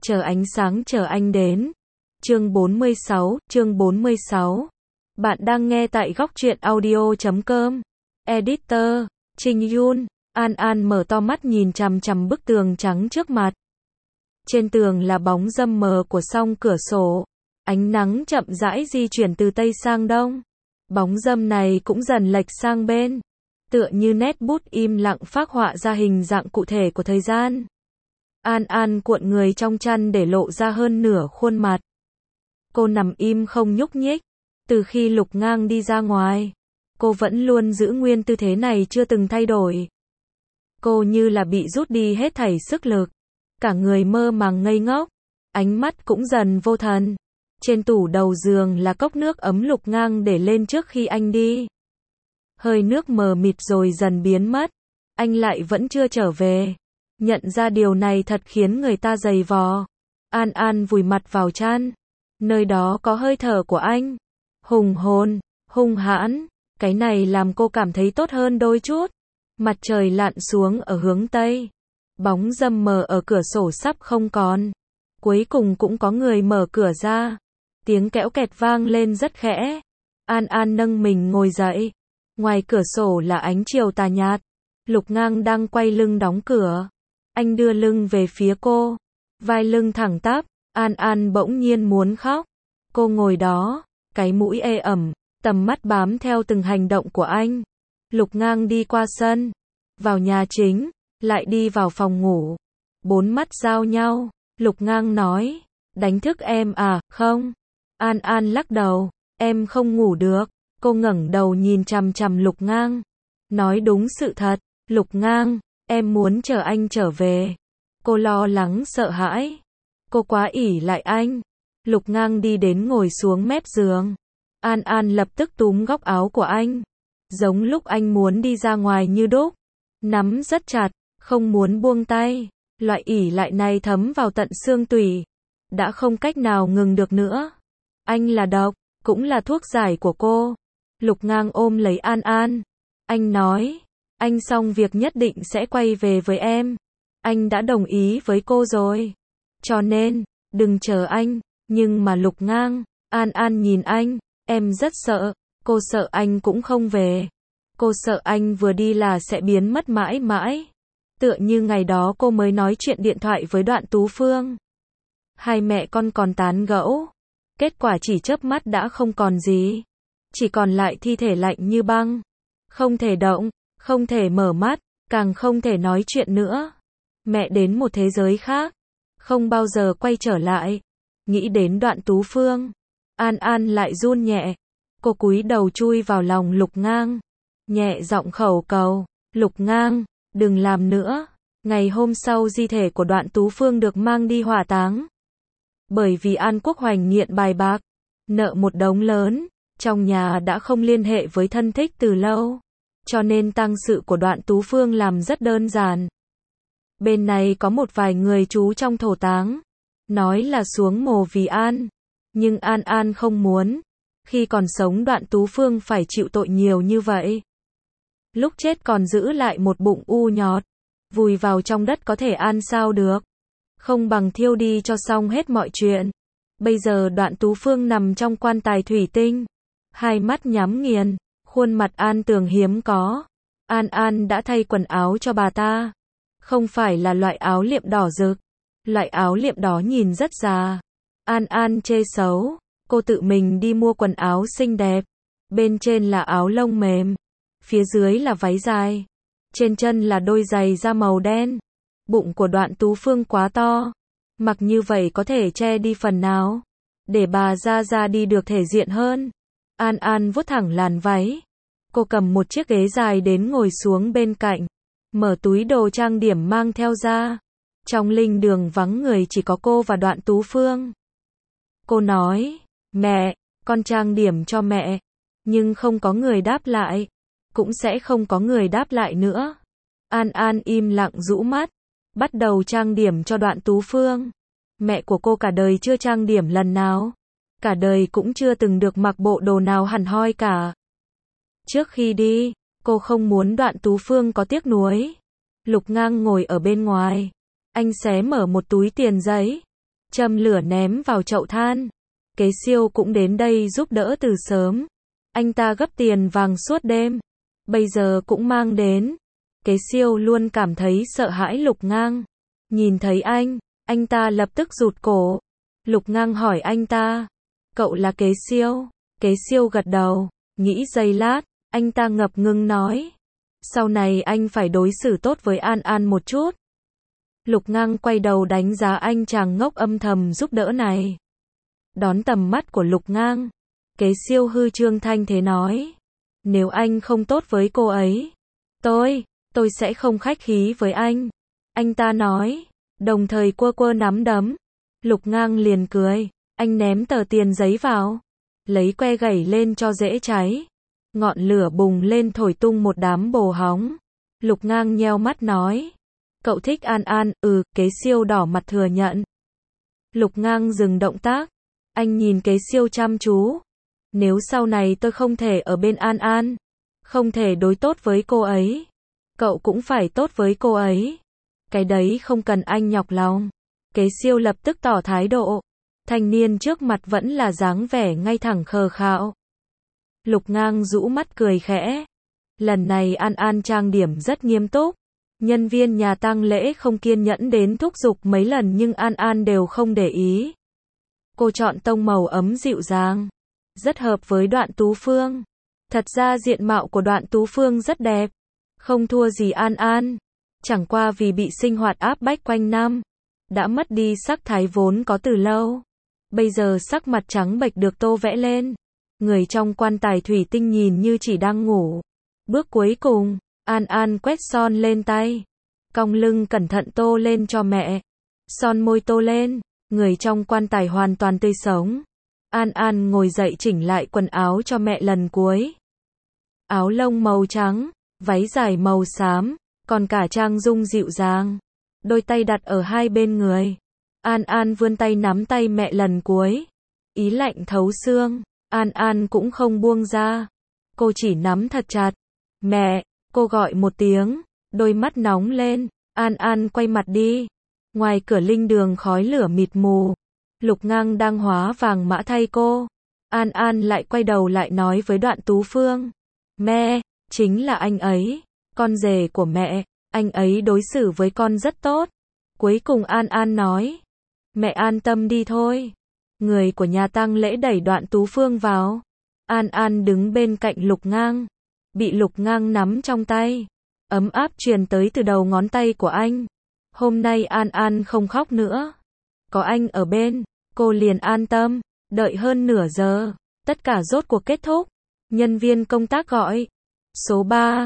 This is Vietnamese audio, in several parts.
Chờ ánh sáng chờ anh đến. Chương 46. Bạn đang nghe tại góc truyện audio.com. Editor, Trình Yun. An An mở to mắt nhìn chằm chằm bức tường trắng trước mặt. Trên tường là bóng râm mờ của song cửa sổ. Ánh nắng chậm rãi di chuyển từ tây sang đông. Bóng râm này cũng dần lệch sang bên. Tựa như nét bút im lặng phác họa ra hình dạng cụ thể của thời gian. An An cuộn người trong chăn để lộ ra hơn nửa khuôn mặt. Cô nằm im không nhúc nhích. Từ khi Lục Ngang đi ra ngoài, cô vẫn luôn giữ nguyên tư thế này chưa từng thay đổi. Cô như là bị rút đi hết thảy sức lực. Cả người mơ màng ngây ngốc. Ánh mắt cũng dần vô thần. Trên tủ đầu giường là cốc nước ấm Lục Ngang để lên trước khi anh đi. Hơi nước mờ mịt rồi dần biến mất. Anh lại vẫn chưa trở về. Nhận ra điều này thật khiến người ta dày vò. An An vùi mặt vào chăn. Nơi đó có hơi thở của anh. Hùng hồn, hung hãn. Cái này làm cô cảm thấy tốt hơn đôi chút. Mặt trời lặn xuống ở hướng Tây. Bóng râm mờ ở cửa sổ sắp không còn. Cuối cùng cũng có người mở cửa ra. Tiếng kẽo kẹt vang lên rất khẽ. An An nâng mình ngồi dậy. Ngoài cửa sổ là ánh chiều tà nhạt. Lục Ngang đang quay lưng đóng cửa. Anh đưa lưng về phía cô. Vai lưng thẳng tắp. An An bỗng nhiên muốn khóc. Cô ngồi đó, cái mũi ê ẩm, tầm mắt bám theo từng hành động của anh. Lục Ngang đi qua sân, vào nhà chính, lại đi vào phòng ngủ. Bốn mắt giao nhau. Lục Ngang nói, đánh thức em à, không? An An lắc đầu, em không ngủ được. Cô ngẩng đầu nhìn chằm chằm Lục Ngang. Nói đúng sự thật, Lục Ngang, em muốn chờ anh trở về. Cô lo lắng sợ hãi. Cô quá ỷ lại anh. Lục Ngang đi đến ngồi xuống mép giường. An An lập tức túm góc áo của anh. Giống lúc anh muốn đi ra ngoài như đúc. Nắm rất chặt, không muốn buông tay. Loại ỷ lại này thấm vào tận xương tủy. Đã không cách nào ngừng được nữa. Anh là độc, cũng là thuốc giải của cô. Lục Ngang ôm lấy An An. Anh nói, anh xong việc nhất định sẽ quay về với em. Anh đã đồng ý với cô rồi. Cho nên, đừng chờ anh. Nhưng mà Lục Ngang, An An nhìn anh, em rất sợ. Cô sợ anh cũng không về. Cô sợ anh vừa đi là sẽ biến mất mãi mãi. Tựa như ngày đó cô mới nói chuyện điện thoại với Đoạn Tú Phương. Hai mẹ con còn tán gẫu. Kết quả chỉ chớp mắt đã không còn gì. Chỉ còn lại thi thể lạnh như băng. Không thể động, không thể mở mắt, càng không thể nói chuyện nữa. Mẹ đến một thế giới khác. Không bao giờ quay trở lại. Nghĩ đến Đoạn Tú Phương. An An lại run nhẹ. Cô cúi đầu chui vào lòng Lục Ngang. Nhẹ giọng khẩu cầu. Lục Ngang, đừng làm nữa. Ngày hôm sau di thể của Đoạn Tú Phương được mang đi hỏa táng. Bởi vì An Quốc Hoành nghiện bài bạc. Nợ một đống lớn. Trong nhà đã không liên hệ với thân thích từ lâu. Cho nên tang sự của Đoạn Tú Phương làm rất đơn giản. Bên này có một vài người trú trong thổ táng. Nói là xuống mồ vì An. Nhưng An An không muốn. Khi còn sống Đoạn Tú Phương phải chịu tội nhiều như vậy. Lúc chết còn giữ lại một bụng u nhọt. Vùi vào trong đất có thể an sao được. Không bằng thiêu đi cho xong hết mọi chuyện. Bây giờ Đoạn Tú Phương nằm trong quan tài thủy tinh. Hai mắt nhắm nghiền. Khuôn mặt An Tường hiếm có. An An đã thay quần áo cho bà ta. Không phải là loại áo liệm đỏ rực. Loại áo liệm đó nhìn rất già. An An chê xấu. Cô tự mình đi mua quần áo xinh đẹp. Bên trên là áo lông mềm. Phía dưới là váy dài. Trên chân là đôi giày da màu đen. Bụng của Đoạn Tú Phương quá to. Mặc như vậy có thể che đi phần nào. Để bà ra đi được thể diện hơn. An An vuốt thẳng làn váy. Cô cầm một chiếc ghế dài đến ngồi xuống bên cạnh. Mở túi đồ trang điểm mang theo ra. Trong linh đường vắng người chỉ có cô và Đoạn Tú Phương. Cô nói, mẹ, con trang điểm cho mẹ. Nhưng không có người đáp lại. Cũng sẽ không có người đáp lại nữa. An An im lặng rũ mắt. Bắt đầu trang điểm cho Đoạn Tú Phương. Mẹ của cô cả đời chưa trang điểm lần nào. Cả đời cũng chưa từng được mặc bộ đồ nào hẳn hoi cả. Trước khi đi, cô không muốn Đoạn Tú Phương có tiếc nuối. Lục Ngang ngồi ở bên ngoài. Anh xé mở một túi tiền giấy. châm lửa ném vào chậu than. Kế Siêu cũng đến đây giúp đỡ từ sớm. Anh ta gấp tiền vàng suốt đêm, bây giờ cũng mang đến. Kế Siêu luôn cảm thấy sợ hãi Lục Ngang. Nhìn thấy anh ta lập tức rụt cổ. Lục Ngang hỏi anh ta, cậu là Kế Siêu? Kế Siêu gật đầu, nghĩ giây lát, anh ta ngập ngừng nói, sau này anh phải đối xử tốt với An An một chút. Lục Ngang quay đầu đánh giá anh chàng ngốc âm thầm giúp đỡ này. Đón tầm mắt của Lục Ngang, Kế Siêu hư trương thanh thế nói, nếu anh không tốt với cô ấy, tôi sẽ không khách khí với anh. Anh ta nói, đồng thời quơ nắm đấm. Lục Ngang liền cười, anh ném tờ tiền giấy vào, lấy que gẩy lên cho dễ cháy. Ngọn lửa bùng lên thổi tung một đám bồ hóng. Lục Ngang nheo mắt nói, cậu thích An An? Kế Siêu đỏ mặt thừa nhận. Lục Ngang dừng động tác, anh nhìn Kế Siêu chăm chú. Nếu sau này tôi không thể ở bên An An, không thể đối tốt với cô ấy, cậu cũng phải tốt với cô ấy. Cái đấy không cần anh nhọc lòng. Kế Siêu lập tức tỏ thái độ. Thanh niên trước mặt vẫn là dáng vẻ ngay thẳng khờ khạo. Lục Ngang rũ mắt cười khẽ. Lần này An An trang điểm rất nghiêm túc. Nhân viên nhà tang lễ không kiên nhẫn đến thúc giục mấy lần nhưng An An đều không để ý. Cô chọn tông màu ấm dịu dàng, rất hợp với Đoạn Tú Phương. Thật ra diện mạo của Đoạn Tú Phương rất đẹp, không thua gì An An. Chẳng qua vì bị sinh hoạt áp bách quanh năm, đã mất đi sắc thái vốn có từ lâu. Bây giờ sắc mặt trắng bệch được tô vẽ lên. Người trong quan tài thủy tinh nhìn như chỉ đang ngủ. Bước cuối cùng, An An quét son lên tay, cong lưng cẩn thận tô lên cho mẹ. Son môi tô lên, người trong quan tài hoàn toàn tươi sống. An An ngồi dậy chỉnh lại quần áo cho mẹ lần cuối. Áo lông màu trắng, váy dài màu xám, còn cả trang dung dịu dàng. Đôi tay đặt ở hai bên người. An An vươn tay nắm tay mẹ lần cuối. Ý lạnh thấu xương, An An cũng không buông ra. Cô chỉ nắm thật chặt. Mẹ, cô gọi một tiếng, đôi mắt nóng lên. An An quay mặt đi. Ngoài cửa linh đường khói lửa mịt mù. Lục Ngang đang hóa vàng mã thay cô. An An lại quay đầu lại nói với Đoạn Tú Phương. Mẹ, chính là anh ấy, con rể của mẹ, anh ấy đối xử với con rất tốt. Cuối cùng An An nói, mẹ an tâm đi thôi. Người của nhà tang lễ đẩy Đoạn Tú Phương vào. An An đứng bên cạnh Lục Ngang, bị Lục Ngang nắm trong tay. Ấm áp truyền tới từ đầu ngón tay của anh. Hôm nay An An không khóc nữa. Có anh ở bên, cô liền an tâm. Đợi hơn nửa giờ, tất cả rốt cuộc kết thúc. Nhân viên công tác gọi. Số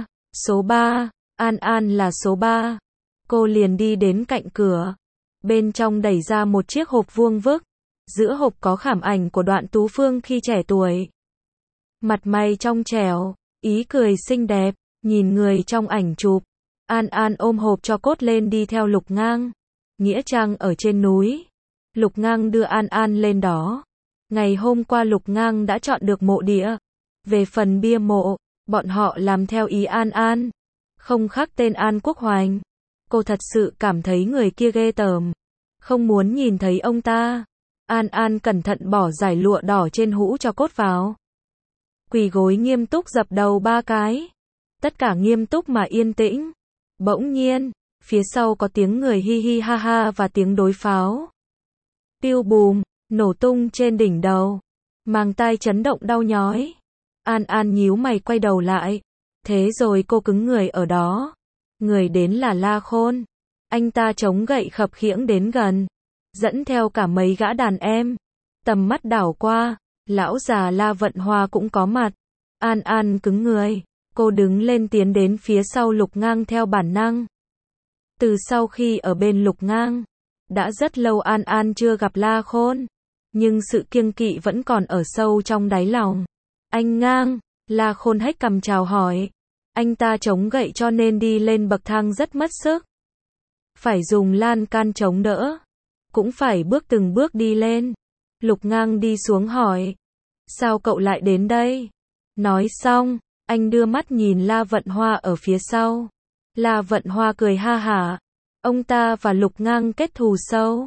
3, An An là số 3. Cô liền đi đến cạnh cửa. Bên trong đẩy ra một chiếc hộp vuông vức. Giữa hộp có khảm ảnh của Đoạn Tú Phương khi trẻ tuổi. Mặt mày trong trẻo, ý cười xinh đẹp, nhìn người trong ảnh chụp. An An ôm hộp tro cốt lên đi theo Lục Ngang. Nghĩa trang ở trên núi. Lục Ngang đưa An An lên đó. Ngày hôm qua Lục Ngang đã chọn được mộ địa. Về phần bia mộ, bọn họ làm theo ý An An. Không khắc tên An Quốc Hoành. Cô thật sự cảm thấy người kia ghê tởm. Không muốn nhìn thấy ông ta. An An cẩn thận bỏ dải lụa đỏ trên hũ tro cốt vào. Quỳ gối nghiêm túc dập đầu 3 cái. Tất cả nghiêm túc mà yên tĩnh. Bỗng nhiên, phía sau có tiếng người hi hi ha ha và tiếng đối pháo. Piu bùm, nổ tung trên đỉnh đầu. Màng tai chấn động đau nhói. An An nhíu mày quay đầu lại. Thế rồi cô cứng người ở đó. Người đến là La Khôn. Anh ta chống gậy khập khiễng đến gần. Dẫn theo cả mấy gã đàn em. Tầm mắt đảo qua. Lão già La Vận Hoa cũng có mặt. An An cứng người. Cô đứng lên tiến đến phía sau Lục Ngang theo bản năng. Từ sau khi ở bên Lục Ngang, đã rất lâu An An chưa gặp La Khôn. Nhưng sự kiêng kỵ vẫn còn ở sâu trong đáy lòng. Anh Ngang, La Khôn hách cằm chào hỏi. Anh ta chống gậy cho nên đi lên bậc thang rất mất sức. Phải dùng lan can chống đỡ. Cũng phải bước từng bước đi lên. Lục Ngang đi xuống hỏi. Sao cậu lại đến đây? Nói xong, anh đưa mắt nhìn La Vận Hoa ở phía sau. La Vận Hoa cười ha hả. Ông ta và Lục Ngang kết thù sâu.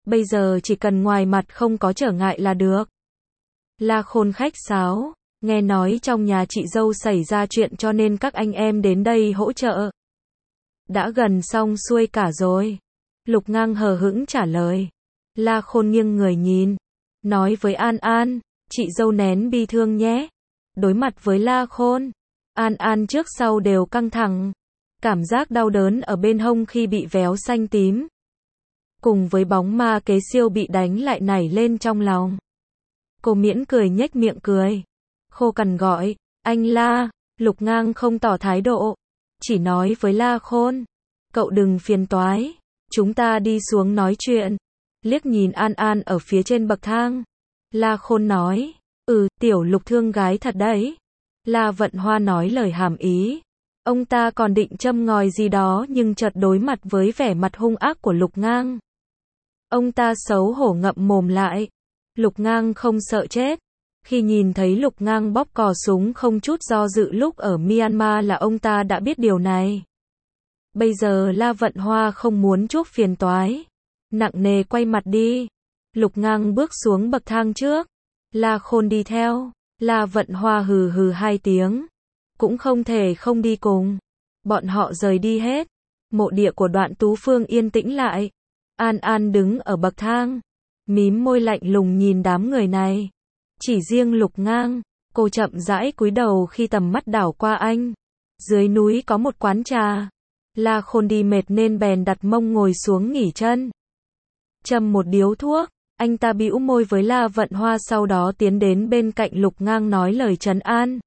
Bây giờ chỉ cần ngoài mặt không có trở ngại là được. La Khôn khách sáo, nghe nói trong nhà chị dâu xảy ra chuyện cho nên các anh em đến đây hỗ trợ. Đã gần xong xuôi cả rồi. Lục Ngang hờ hững trả lời. La Khôn nghiêng người nhìn, nói với An An, chị dâu nén bi thương nhé. Đối mặt với La Khôn, An An trước sau đều căng thẳng. Cảm giác đau đớn ở bên hông khi bị véo xanh tím. Cùng với bóng ma kế siêu bị đánh lại nảy lên trong lòng. Cô miễn cười nhếch miệng cười. Khô cằn gọi, anh La. Lục Ngang không tỏ thái độ. Chỉ nói với La Khôn, cậu đừng phiền toái. Chúng ta đi xuống nói chuyện. Liếc nhìn An An ở phía trên bậc thang. La Khôn nói, tiểu Lục thương gái thật đấy. La Vận Hoa nói lời hàm ý. Ông ta còn định châm ngòi gì đó nhưng chợt đối mặt với vẻ mặt hung ác của Lục Ngang. Ông ta xấu hổ ngậm mồm lại. Lục Ngang không sợ chết. Khi nhìn thấy Lục Ngang bóp cò súng không chút do dự lúc ở Myanmar là ông ta đã biết điều này. Bây giờ La Vận Hoa không muốn chuốc phiền toái. Nặng nề quay mặt đi. Lục Ngang bước xuống bậc thang trước. La Khôn đi theo. La Vận Hoa hừ hừ hai tiếng. Cũng không thể không đi cùng. Bọn họ rời đi hết. Mộ địa của Đoạn Tú Phương yên tĩnh lại. An An đứng ở bậc thang. Mím môi lạnh lùng nhìn đám người này. Chỉ riêng Lục Ngang, cô chậm rãi cúi đầu khi tầm mắt đảo qua anh. Dưới núi có một quán trà. La Khôn đi mệt nên bèn đặt mông ngồi xuống nghỉ chân. Châm một điếu thuốc, anh ta bĩu môi với La Vận Hoa sau đó tiến đến bên cạnh Lục Ngang nói lời trấn an.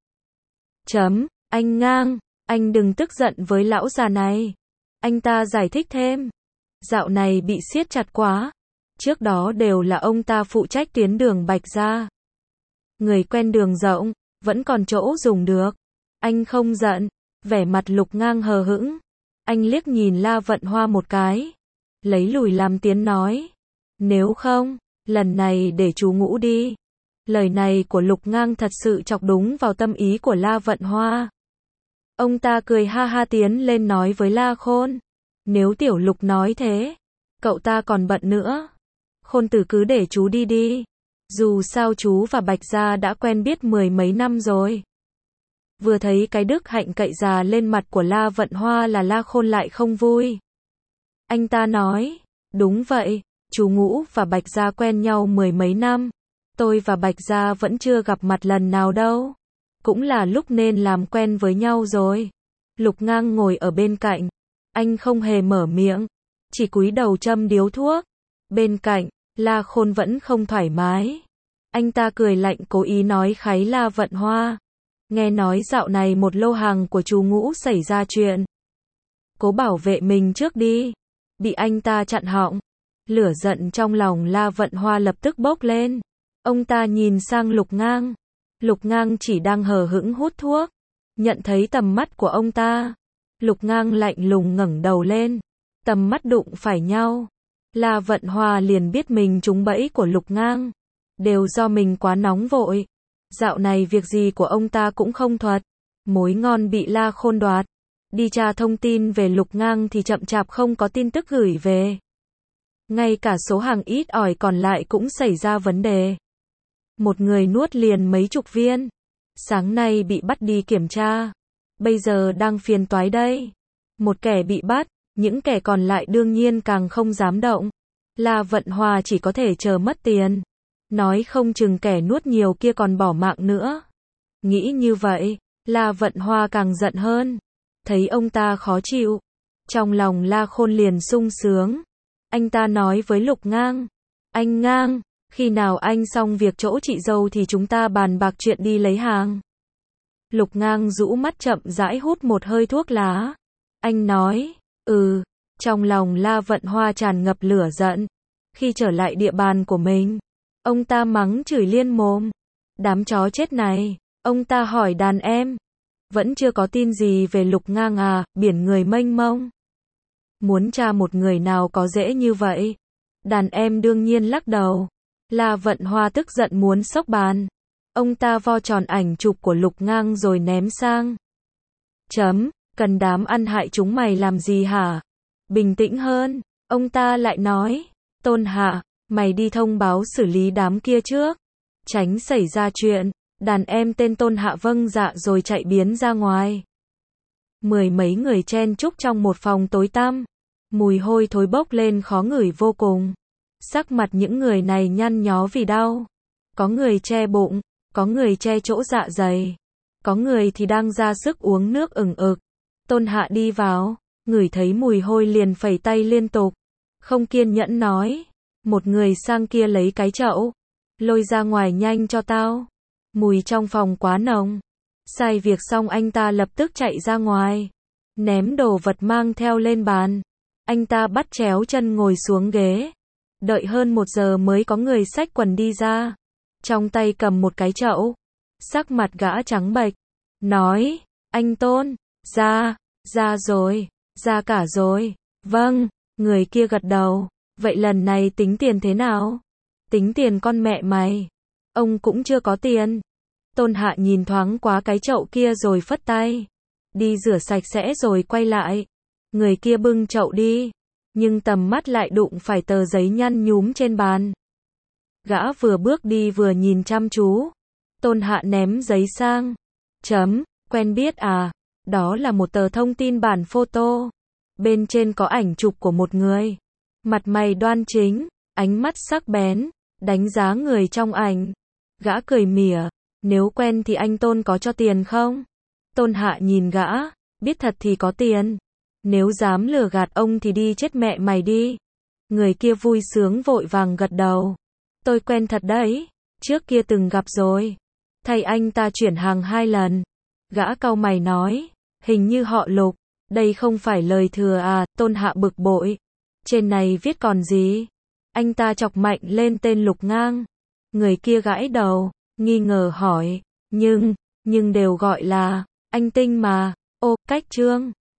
Anh Ngang, anh đừng tức giận với lão già này. Anh ta giải thích thêm. Dạo này bị siết chặt quá. Trước đó đều là ông ta phụ trách tuyến đường Bạch Gia. Người quen đường rộng, vẫn còn chỗ dùng được. Anh không giận. Vẻ mặt Lục Ngang hờ hững. Anh liếc nhìn La Vận Hoa một cái. Lấy lùi làm tiến nói. Nếu không, lần này để chú ngủ đi. Lời này của Lục Ngang thật sự chọc đúng vào tâm ý của La Vận Hoa. Ông ta cười ha ha tiến lên nói với La Khôn. Nếu tiểu Lục nói thế, cậu ta còn bận nữa. Khôn tử cứ để chú đi đi. Dù sao chú và Bạch Gia đã quen biết mười mấy năm rồi. Vừa thấy cái đức hạnh cậy già lên mặt của La Vận Hoa là La Khôn lại không vui. Anh ta nói, đúng vậy, chú Ngũ và Bạch Gia quen nhau mười mấy năm. Tôi và Bạch Gia vẫn chưa gặp mặt lần nào đâu. Cũng là lúc nên làm quen với nhau rồi. Lục Ngang ngồi ở bên cạnh. Anh không hề mở miệng. Chỉ cúi đầu châm điếu thuốc. Bên cạnh, La Khôn vẫn không thoải mái. Anh ta cười lạnh cố ý nói kháy La Vận Hoa. Nghe nói dạo này một lô hàng của chú Ngũ xảy ra chuyện. Cố bảo vệ mình trước đi. Bị anh ta chặn họng. Lửa giận trong lòng La Vận Hoa lập tức bốc lên. Ông ta nhìn sang Lục Ngang. Lục Ngang chỉ đang hờ hững hút thuốc. Nhận thấy tầm mắt của ông ta. Lục Ngang lạnh lùng ngẩng đầu lên. Tầm mắt đụng phải nhau. La Vận Hoa liền biết mình trúng bẫy của Lục Ngang. Đều do mình quá nóng vội. Dạo này việc gì của ông ta cũng không thuật. Mối ngon bị La Khôn đoạt. Đi tra thông tin về Lục Ngang thì chậm chạp không có tin tức gửi về. Ngay cả số hàng ít ỏi còn lại cũng xảy ra vấn đề. Một người nuốt liền mấy chục viên. Sáng nay bị bắt đi kiểm tra. Bây giờ đang phiền toái đây. Một kẻ bị bắt, những kẻ còn lại đương nhiên càng không dám động. La Vận Hoa chỉ có thể chờ mất tiền. Nói không chừng kẻ nuốt nhiều kia còn bỏ mạng nữa. Nghĩ như vậy, La Vận Hoa càng giận hơn. Thấy ông ta khó chịu. Trong lòng La Khôn liền sung sướng. Anh ta nói với Lục Ngang. Anh Ngang, khi nào anh xong việc chỗ chị dâu thì chúng ta bàn bạc chuyện đi lấy hàng. Lục Ngang rũ mắt chậm rãi hút một hơi thuốc lá. Anh nói, trong lòng La Vận Hoa tràn ngập lửa giận. Khi trở lại địa bàn của mình, ông ta mắng chửi liên mồm. Đám chó chết này, ông ta hỏi đàn em. Vẫn chưa có tin gì về Lục Ngang à, biển người mênh mông. Muốn tra một người nào có dễ như vậy? Đàn em đương nhiên lắc đầu. La Vận Hoa tức giận muốn xốc bàn. Ông ta vo tròn ảnh chụp của Lục Ngang rồi ném sang. Cần đám ăn hại chúng mày làm gì hả? Bình tĩnh hơn, ông ta lại nói. Tôn Hạ, Mày đi thông báo xử lý đám kia trước. Tránh xảy ra chuyện. Đàn em tên Tôn Hạ vâng dạ rồi chạy biến ra ngoài. Mười mấy người chen chúc trong một phòng tối tăm. Mùi hôi thối bốc lên khó ngửi vô cùng. Sắc mặt những người này nhăn nhó vì đau. Có người che bụng, có người che chỗ dạ dày. Có người thì đang ra sức uống nước ửng ực. Tôn Hạ đi vào, ngửi thấy mùi hôi liền phẩy tay liên tục. Không kiên nhẫn nói. Một người sang kia lấy cái chậu. Lôi ra ngoài nhanh cho tao. Mùi trong phòng quá nồng. Sai việc xong anh ta lập tức chạy ra ngoài. Ném đồ vật mang theo lên bàn. Anh ta bắt chéo chân ngồi xuống ghế. Đợi hơn 1 giờ mới có người xách quần đi ra. Trong tay cầm một cái chậu. Sắc mặt gã trắng bệch. Nói, anh Tôn, ra rồi, ra cả rồi. Vâng, người kia gật đầu. Vậy lần này tính tiền thế nào? Tính tiền con mẹ mày. Ông cũng chưa có tiền. Tôn Hạ nhìn thoáng qua cái chậu kia rồi phất tay. Đi rửa sạch sẽ rồi quay lại. Người kia bưng chậu đi. Nhưng tầm mắt lại đụng phải tờ giấy nhăn nhúm trên bàn. Gã vừa bước đi vừa nhìn chăm chú. Tôn Hạ ném giấy sang. Quen biết à? Đó là một tờ thông tin bản photo. Bên trên có ảnh chụp của một người. Mặt mày đoan chính, ánh mắt sắc bén, đánh giá người trong ảnh. Gã cười mỉa. Nếu quen thì anh Tôn có cho tiền không? Tôn Hạ nhìn gã. Biết thật thì có tiền. Nếu dám lừa gạt ông thì đi chết mẹ mày đi. Người kia vui sướng vội vàng gật đầu. Tôi quen thật đấy. Trước kia từng gặp rồi. Thầy anh ta chuyển hàng 2 lần. Gã cau mày nói. Hình như họ Lục. Đây không phải lời thừa à? Tôn Hạ bực bội. Trên này viết còn gì? Anh ta chọc mạnh lên tên Lục Ngang. Người kia gãi đầu, nghi ngờ hỏi. Nhưng đều gọi là anh Tinh mà. Ô, cách Trương.